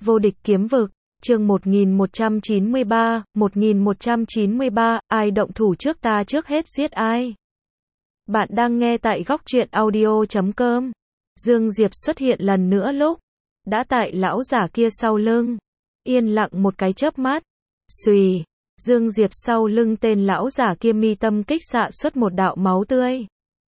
Vô địch kiếm vực, chương 1193, ai động thủ trước ta trước hết giết ai. Bạn đang nghe tại góc truyện audio.com. Dương Diệp xuất hiện lần nữa lúc đã tại lão giả kia sau lưng. Yên lặng một cái chớp mắt. Xùy, Dương Diệp sau lưng tên lão giả kia mi tâm kích xạ xuất một đạo máu tươi.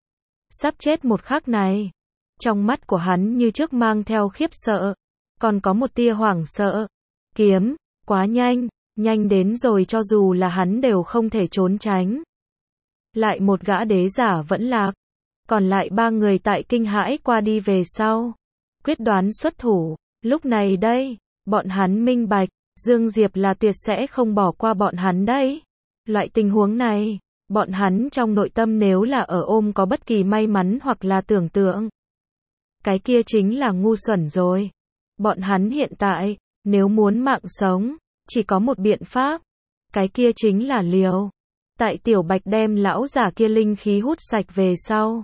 Sắp chết một khắc này. Trong mắt của hắn như trước mang theo khiếp sợ. Còn có một tia hoảng sợ. Kiếm, quá nhanh, nhanh đến rồi cho dù là hắn đều không thể trốn tránh. Lại một gã đế giả vẫn lạc. Còn lại ba người tại kinh hãi qua đi về sau. Quyết đoán xuất thủ. Lúc này đây, bọn hắn minh bạch, Dương Diệp là tuyệt sẽ không bỏ qua bọn hắn đấy. Loại tình huống này, bọn hắn trong nội tâm nếu là ở ôm có bất kỳ may mắn hoặc là tưởng tượng. Cái kia chính là ngu xuẩn rồi. Bọn hắn hiện tại, nếu muốn mạng sống, chỉ có một biện pháp. Cái kia chính là liều. Tại Tiểu Bạch đem lão giả kia linh khí hút sạch về sau.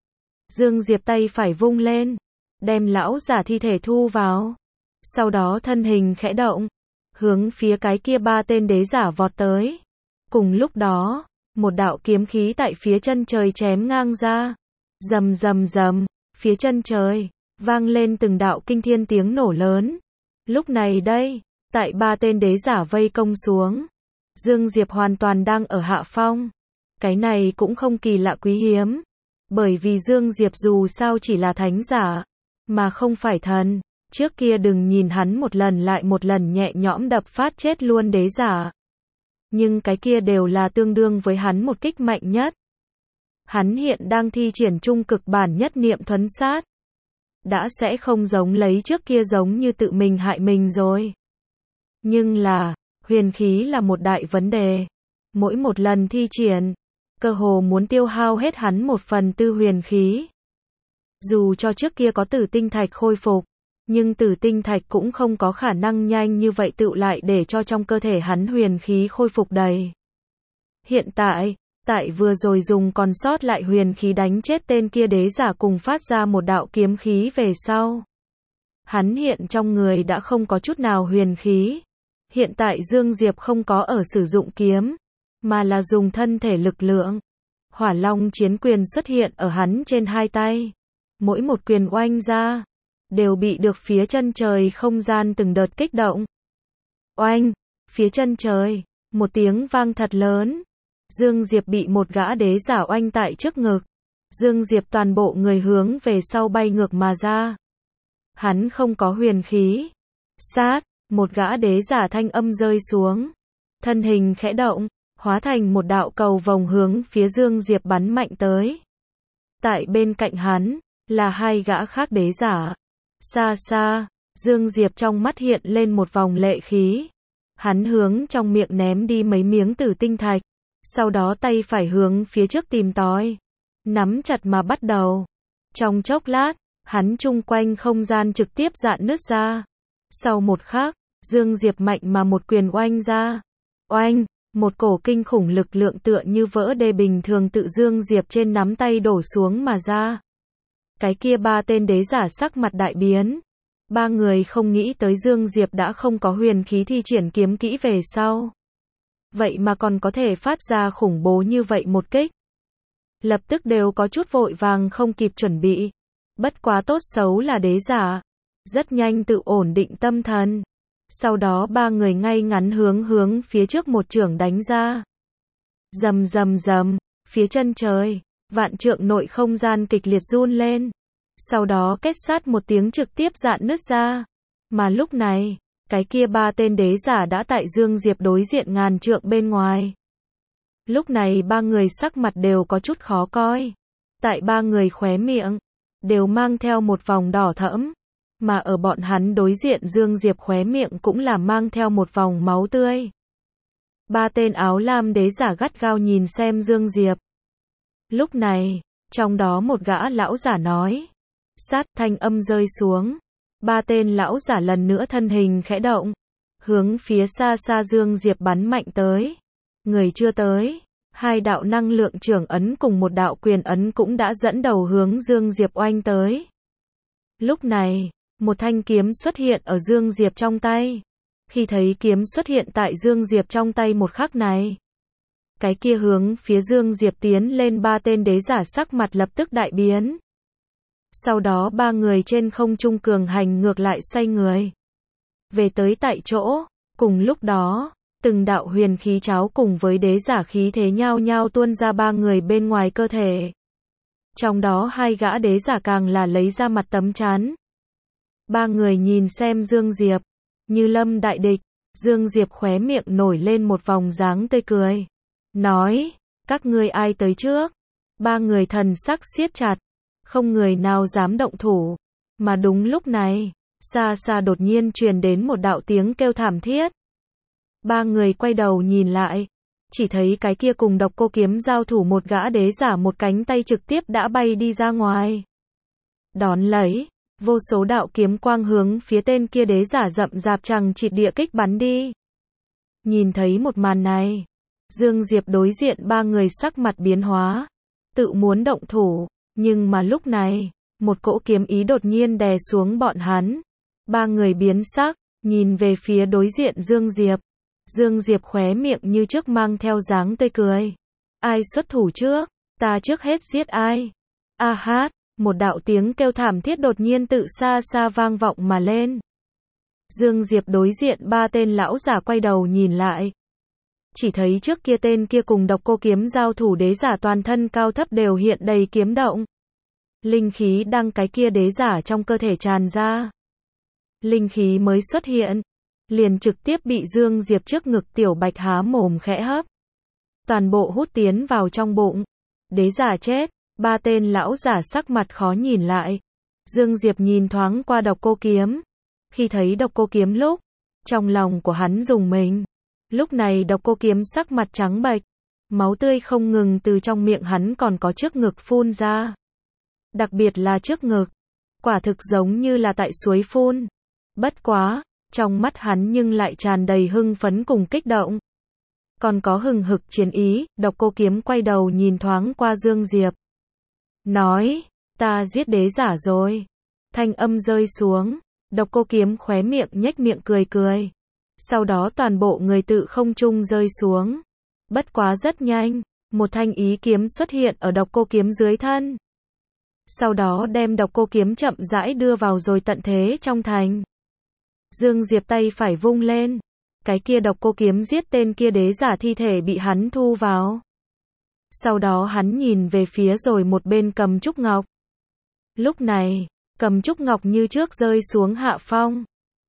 Dương Diệp tay phải vung lên, đem lão giả thi thể thu vào. Sau đó thân hình khẽ động, hướng phía cái kia ba tên đế giả vọt tới. Cùng lúc đó, một đạo kiếm khí tại phía chân trời chém ngang ra. Rầm rầm rầm, phía chân trời vang lên từng đạo kinh thiên tiếng nổ lớn. Lúc này đây, tại ba tên đế giả vây công xuống, Dương Diệp hoàn toàn đang ở hạ phong. Cái này cũng không kỳ lạ quý hiếm, bởi vì Dương Diệp dù sao chỉ là thánh giả, mà không phải thần. Trước kia đừng nhìn hắn một lần lại một lần nhẹ nhõm đập phát chết luôn đế giả. Nhưng cái kia đều là tương đương với hắn một kích mạnh nhất. Hắn hiện đang thi triển trung cực bản nhất niệm thuấn sát. Đã sẽ không giống lấy trước kia giống như tự mình hại mình rồi. Nhưng là, huyền khí là một đại vấn đề. Mỗi một lần thi triển, cơ hồ muốn tiêu hao hết hắn 1/4 huyền khí. Dù cho trước kia có tử tinh thạch khôi phục, nhưng tử tinh thạch cũng không có khả năng nhanh như vậy tựu lại để cho trong cơ thể hắn huyền khí khôi phục đầy. Hiện tại, tại vừa rồi dùng còn sót lại huyền khí đánh chết tên kia đế giả cùng phát ra một đạo kiếm khí về sau. Hắn hiện trong người đã không có chút nào huyền khí. Hiện tại Dương Diệp không có ở sử dụng kiếm, mà là dùng thân thể lực lượng. Hỏa Long chiến quyền xuất hiện ở hắn trên hai tay. Mỗi một quyền oanh ra, đều bị được phía chân trời không gian từng đợt kích động. Oanh, phía chân trời, một tiếng vang thật lớn. Dương Diệp bị một gã đế giả oanh tại trước ngực. Dương Diệp toàn bộ người hướng về sau bay ngược mà ra. Hắn không có huyền khí. Sát, một gã đế giả thanh âm rơi xuống. Thân hình khẽ động, hóa thành một đạo cầu vòng hướng phía Dương Diệp bắn mạnh tới. Tại bên cạnh hắn, là hai gã khác đế giả. Xa xa, Dương Diệp trong mắt hiện lên một vòng lệ khí. Hắn hướng trong miệng ném đi mấy miếng tử tinh thạch. Sau đó tay phải hướng phía trước tìm tòi. Nắm chặt mà bắt đầu. Trong chốc lát, hắn chung quanh không gian trực tiếp rạn nứt ra. Sau một khắc, Dương Diệp mạnh mà một quyền oanh ra. Oanh, một cổ kinh khủng lực lượng tựa như vỡ đê bình thường tự Dương Diệp trên nắm tay đổ xuống mà ra. Cái kia ba tên đế giả sắc mặt đại biến. Ba người không nghĩ tới Dương Diệp đã không có huyền khí thi triển kiếm kỹ về sau. Vậy mà còn có thể phát ra khủng bố như vậy một kích. Lập tức đều có chút vội vàng không kịp chuẩn bị. Bất quá tốt xấu là đế giả. Rất nhanh tự ổn định tâm thần. Sau đó ba người ngay ngắn hướng phía trước một chưởng đánh ra. Rầm rầm rầm, phía chân trời, vạn trượng nội không gian kịch liệt run lên. Sau đó kết sát một tiếng trực tiếp rạn nứt ra. Mà lúc này, cái kia ba tên đế giả đã tại Dương Diệp đối diện ngàn trượng bên ngoài. Lúc này ba người sắc mặt đều có chút khó coi. Tại ba người khóe miệng, đều mang theo một vòng đỏ thẫm. Mà ở bọn hắn đối diện Dương Diệp khóe miệng cũng là mang theo một vòng máu tươi. Ba tên áo lam đế giả gắt gao nhìn xem Dương Diệp. Lúc này, trong đó một gã lão giả nói. Sát thanh âm rơi xuống. Ba tên lão giả lần nữa thân hình khẽ động. Hướng phía xa xa Dương Diệp bắn mạnh tới. Người chưa tới. Hai đạo năng lượng trưởng ấn cùng một đạo quyền ấn cũng đã dẫn đầu hướng Dương Diệp oanh tới. Lúc này, một thanh kiếm xuất hiện ở Dương Diệp trong tay. Khi thấy kiếm xuất hiện tại Dương Diệp trong tay một khắc này, cái kia hướng phía Dương Diệp tiến lên ba tên đế giả sắc mặt lập tức đại biến. Sau đó ba người trên không trung cường hành ngược lại xoay người về tới tại chỗ. Cùng lúc đó, từng đạo huyền khí cháo cùng với đế giả khí thế nhao nhao tuôn ra ba người bên ngoài cơ thể. Trong đó hai gã đế giả càng là lấy ra mặt tấm chắn. Ba người nhìn xem Dương Diệp, như lâm đại địch. Dương Diệp khóe miệng nổi lên một vòng dáng tươi cười, nói, các ngươi ai tới trước? Ba người thần sắc siết chặt, không người nào dám động thủ. Mà đúng lúc này, xa xa đột nhiên truyền đến một đạo tiếng kêu thảm thiết. Ba người quay đầu nhìn lại, chỉ thấy cái kia cùng Độc Cô Kiếm giao thủ một gã đế giả một cánh tay trực tiếp đã bay đi ra ngoài. Đón lấy, vô số đạo kiếm quang hướng phía tên kia đế giả rậm rạp chằng chịt địa kích bắn đi. Nhìn thấy một màn này, Dương Diệp đối diện ba người sắc mặt biến hóa, tự muốn động thủ, nhưng mà lúc này, một cỗ kiếm ý đột nhiên đè xuống bọn hắn. Ba người biến sắc, nhìn về phía đối diện Dương Diệp. Dương Diệp khóe miệng như trước mang theo dáng tươi cười. Ai xuất thủ trước, ta trước hết giết ai. A hát, một đạo tiếng kêu thảm thiết đột nhiên tự xa xa vang vọng mà lên. Dương Diệp đối diện ba tên lão giả quay đầu nhìn lại. Chỉ thấy trước kia tên kia cùng Độc Cô Kiếm giao thủ đế giả toàn thân cao thấp đều hiện đầy kiếm động. Linh khí đang cái kia đế giả trong cơ thể tràn ra. Linh khí mới xuất hiện, liền trực tiếp bị Dương Diệp trước ngực tiểu bạch há mồm khẽ hấp. Toàn bộ hút tiến vào trong bụng. Đế giả chết, ba tên lão giả sắc mặt khó nhìn lại. Dương Diệp nhìn thoáng qua Độc Cô Kiếm. Khi thấy Độc Cô Kiếm lúc, trong lòng của hắn rùng mình. Lúc này Độc Cô Kiếm sắc mặt trắng bệch, máu tươi không ngừng từ trong miệng hắn còn có trước ngực phun ra. Đặc biệt là trước ngực, quả thực giống như là tại suối phun. Bất quá, trong mắt hắn nhưng lại tràn đầy hưng phấn cùng kích động. Còn có hừng hực chiến ý. Độc Cô Kiếm quay đầu nhìn thoáng qua Dương Diệp. Nói, ta giết đế giả rồi. Thanh âm rơi xuống, Độc Cô Kiếm khóe miệng nhếch miệng cười cười. Sau đó toàn bộ người tự không trung rơi xuống. Bất quá rất nhanh, một thanh ý kiếm xuất hiện ở Độc Cô Kiếm dưới thân. Sau đó đem Độc Cô Kiếm chậm rãi đưa vào rồi tận thế trong thành. Dương Diệp tay phải vung lên, cái kia Độc Cô Kiếm giết tên kia đế giả thi thể bị hắn thu vào. Sau đó hắn nhìn về phía rồi một bên Cầm Trúc Ngọc. Lúc này, Cầm Trúc Ngọc như trước rơi xuống hạ phong,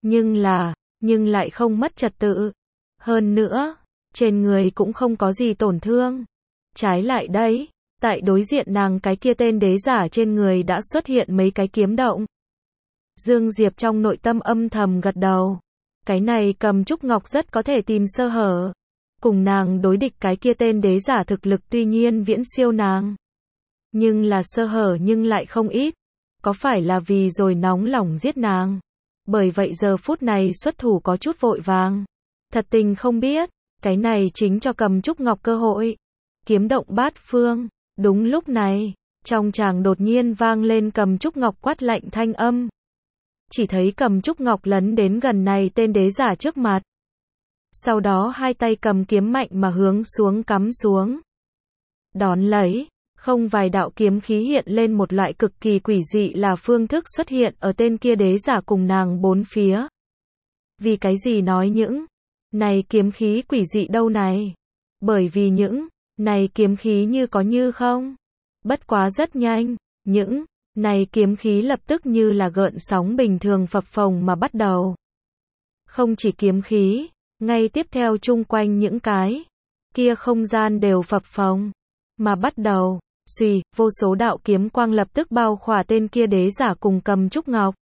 nhưng lại không mất trật tự. Hơn nữa, trên người cũng không có gì tổn thương. Trái lại đấy, tại đối diện nàng cái kia tên đế giả trên người đã xuất hiện mấy cái kiếm động. Dương Diệp trong nội tâm âm thầm gật đầu. Cái này Cầm Trúc Ngọc rất có thể tìm sơ hở. Cùng nàng đối địch cái kia tên đế giả thực lực tuy nhiên viễn siêu nàng. Nhưng là sơ hở nhưng lại không ít. Có phải là vì rồi nóng lòng giết nàng? Bởi vậy giờ phút này xuất thủ có chút vội vàng. Thật tình không biết, cái này chính cho Cầm Trúc Ngọc cơ hội. Kiếm động bát phương. Đúng lúc này, trong tràng đột nhiên vang lên Cầm Trúc Ngọc quát lạnh thanh âm. Chỉ thấy Cầm Trúc Ngọc lấn đến gần này tên đế giả trước mặt. Sau đó hai tay cầm kiếm mạnh mà hướng xuống cắm xuống. Đón lấy, không vài đạo kiếm khí hiện lên một loại cực kỳ quỷ dị là phương thức xuất hiện ở tên kia đế giả cùng nàng bốn phía. Vì cái gì nói những này kiếm khí quỷ dị đâu này? Bởi vì những này kiếm khí như có như không. Bất quá rất nhanh, những này kiếm khí lập tức như là gợn sóng bình thường phập phồng mà bắt đầu. Không chỉ kiếm khí, ngay tiếp theo chung quanh những cái kia không gian đều phập phồng mà bắt đầu. Xùy, vô số đạo kiếm quang lập tức bao khỏa tên kia đế giả cùng Cầm Trúc Ngọc.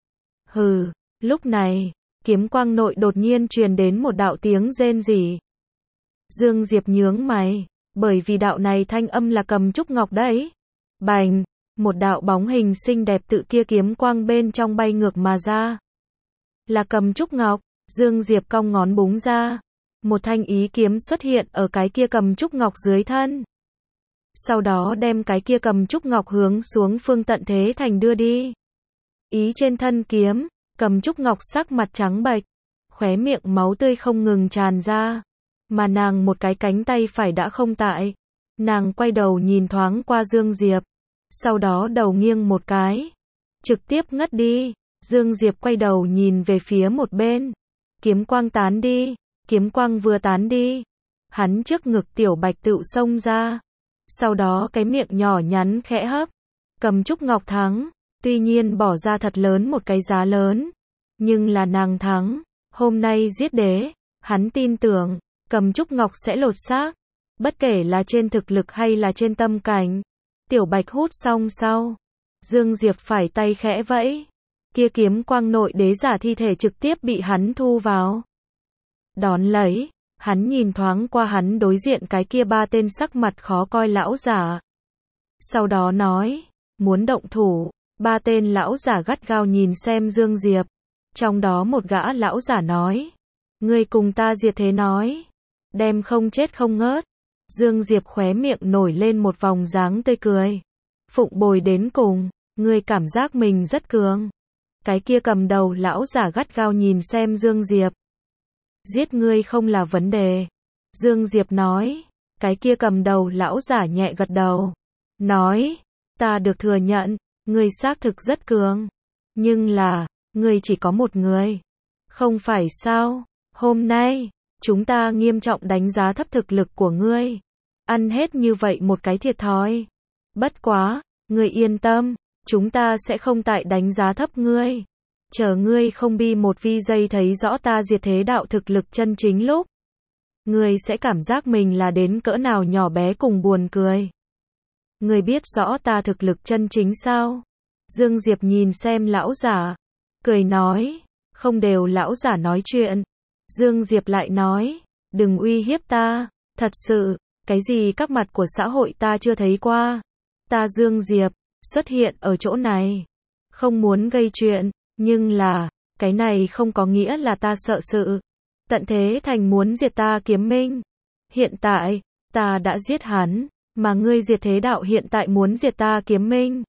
Hừ, lúc này, kiếm quang nội đột nhiên truyền đến một đạo tiếng rên rỉ. Dương Diệp nhướng mày, bởi vì đạo này thanh âm là Cầm Trúc Ngọc đấy. Bành, một đạo bóng hình xinh đẹp tự kia kiếm quang bên trong bay ngược mà ra. Là Cầm Trúc Ngọc. Dương Diệp cong ngón búng ra, một thanh ý kiếm xuất hiện ở cái kia Cầm Trúc Ngọc dưới thân. Sau đó đem cái kia Cầm Trúc Ngọc hướng xuống phương tận thế thành đưa đi. ý trên thân kiếm, Cầm Trúc Ngọc sắc mặt trắng bệch, khóe miệng máu tươi không ngừng tràn ra, mà nàng một cái cánh tay phải đã không tại. Nàng quay đầu nhìn thoáng qua Dương Diệp, sau đó đầu nghiêng một cái, trực tiếp ngất đi. Dương Diệp quay đầu nhìn về phía một bên, kiếm quang tán đi, kiếm quang vừa tán đi, hắn trước ngực Tiểu Bạch tựu xông ra, sau đó cái miệng nhỏ nhắn khẽ hấp. Cầm Trúc Ngọc thắng, tuy nhiên bỏ ra thật lớn một cái giá lớn, nhưng là nàng thắng. Hôm nay giết đế, hắn tin tưởng Cầm Trúc Ngọc sẽ lột xác, bất kể là trên thực lực hay là trên tâm cảnh. Tiểu Bạch hút xong sau, Dương Diệp phải tay khẽ vẫy, kia kiếm quang nội đế giả thi thể trực tiếp bị hắn thu vào. Đón lấy, hắn nhìn thoáng qua hắn đối diện cái kia ba tên sắc mặt khó coi lão giả. Sau đó nói, muốn động thủ. Ba tên lão giả gắt gao nhìn xem Dương Diệp. Trong đó một gã lão giả nói, ngươi cùng ta diệt thế nói, đem không chết không ngớt. Dương Diệp khóe miệng nổi lên một vòng dáng tươi cười. Phụng bồi đến cùng, ngươi cảm giác mình rất cường. Cái kia cầm đầu lão giả gắt gao nhìn xem Dương Diệp. Giết ngươi không là vấn đề. Dương Diệp nói. Cái kia cầm đầu lão giả nhẹ gật đầu. Nói, ta được thừa nhận, ngươi xác thực rất cường. Nhưng là, ngươi chỉ có một người. Không phải sao? Hôm nay, chúng ta nghiêm trọng đánh giá thấp thực lực của ngươi. Ăn hết như vậy một cái thiệt thòi. Bất quá, ngươi yên tâm, chúng ta sẽ không tại đánh giá thấp ngươi. Chờ ngươi không bi một vi giây thấy rõ ta diệt thế đạo thực lực chân chính lúc, ngươi sẽ cảm giác mình là đến cỡ nào nhỏ bé cùng buồn cười. Ngươi biết rõ ta thực lực chân chính sao? Dương Diệp nhìn xem lão giả, cười nói, không đều lão giả nói chuyện. Dương Diệp lại nói, đừng uy hiếp ta, thật sự, cái gì các mặt của xã hội ta chưa thấy qua. Ta Dương Diệp, xuất hiện ở chỗ này, không muốn gây chuyện, nhưng là, cái này không có nghĩa là ta sợ sự. Tận Thế Thành muốn diệt ta Kiếm Minh. Hiện tại, ta đã giết hắn, mà ngươi diệt thế đạo hiện tại muốn diệt ta Kiếm Minh.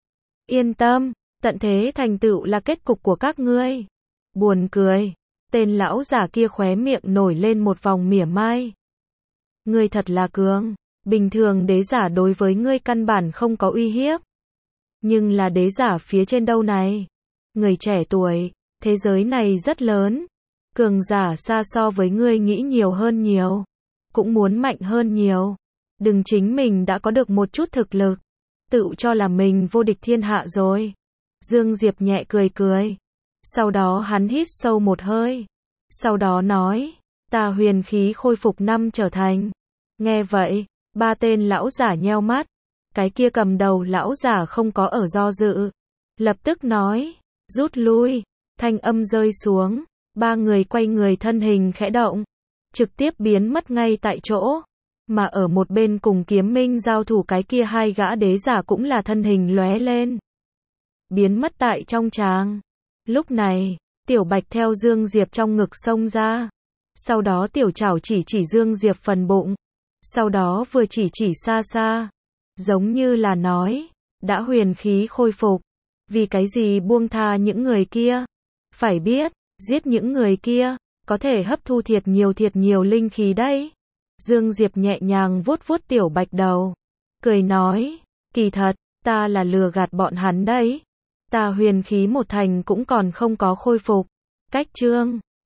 Yên tâm, Tận Thế Thành tựu là kết cục của các ngươi. Buồn cười, tên lão giả kia khóe miệng nổi lên một vòng mỉa mai. Ngươi thật là cường, bình thường đế giả đối với ngươi căn bản không có uy hiếp. Nhưng là đế giả phía trên đâu này? Người trẻ tuổi, thế giới này rất lớn. Cường giả xa so với ngươi nghĩ nhiều hơn nhiều. Cũng muốn mạnh hơn nhiều. Đừng chính mình đã có được một chút thực lực, tự cho là mình vô địch thiên hạ rồi. Dương Diệp nhẹ cười cười. Sau đó hắn hít sâu một hơi. Sau đó nói, ta huyền khí khôi phục 5 trở thành. Nghe vậy, ba tên lão giả nheo mắt. Cái kia cầm đầu lão giả không có ở do dự. Lập tức nói, rút lui. Thanh âm rơi xuống. Ba người quay người thân hình khẽ động. Trực tiếp biến mất ngay tại chỗ. Mà ở một bên cùng Kiếm Minh giao thủ cái kia hai gã đế giả cũng là thân hình lóe lên. Biến mất tại trong tràng. Lúc này, Tiểu Bạch theo Dương Diệp trong ngực xông ra. Sau đó Tiểu Trảo chỉ Dương Diệp phần bụng. Sau đó vừa chỉ xa xa. Giống như là nói, đã huyền khí khôi phục. Vì cái gì buông tha những người kia? Phải biết, giết những người kia, có thể hấp thu thiệt nhiều linh khí đấy. Dương Diệp nhẹ nhàng vuốt vuốt Tiểu Bạch đầu. Cười nói, kỳ thật, ta là lừa gạt bọn hắn đấy. Ta huyền khí một thành cũng còn không có khôi phục. Cách chương